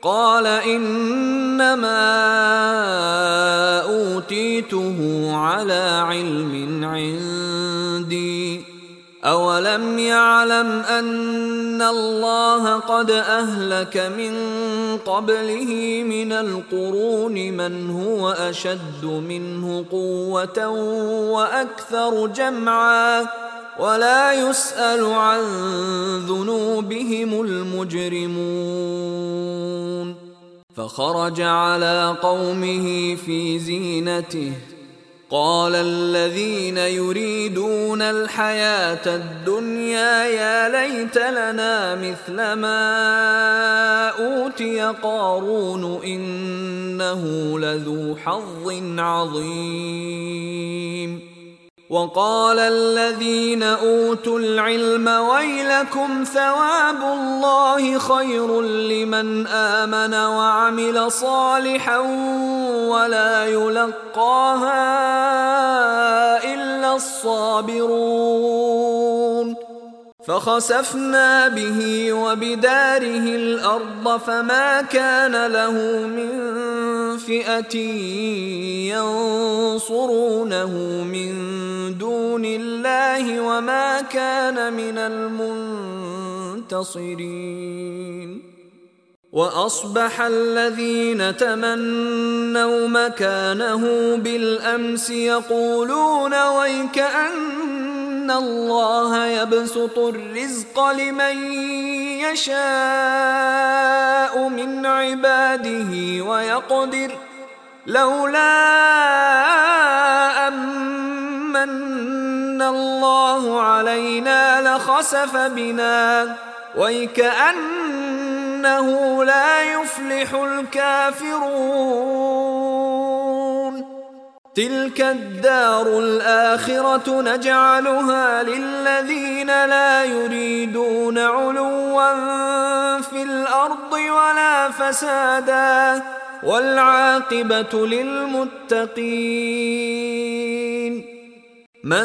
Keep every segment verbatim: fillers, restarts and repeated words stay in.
قال إنما أوتيته على علم عندي أولم يعلم أن الله قد أهلك من قبله من القرون من هو أشد منه قوة وأكثر جمعا ولا يسأل عن ذنوبهم المجرمون فخرج على قومه في زينته قال الذين يريدون الحياة الدنيا يا ليت لنا مثل ما أوتي قارون إنه لذو حظ عظيم وقال الذين أوتوا العلم ويلكم ثواب الله خير لمن آمن وعمل صالحا ولا يلقاها إلا الصابرون فخسفنا به وبداره الأرض فما كان له من فئة ينصرونه من دون الله وما كان من المنتصرين وأصبح الذين تمنوا مكانه بالأمس يقولون ويكأن الله يبسط الرزق لمن يشاء من عباده ويقدر لولا أمن الله علينا لخسف بنا ويكأنه لا يفلح الكافرون تلك الدار الآخرة نجعلها للذين لا يريدون علوا في الأرض ولا فسادا والعاقبة للمتقين من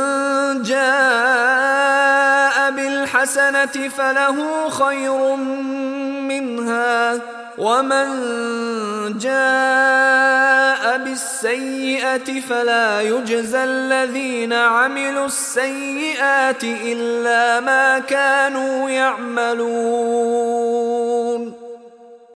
جاء بالحسنة فله خير منها ومن جاء بالسيئة فلا يجزى الذين عملوا السيئات إلا ما كانوا يعملون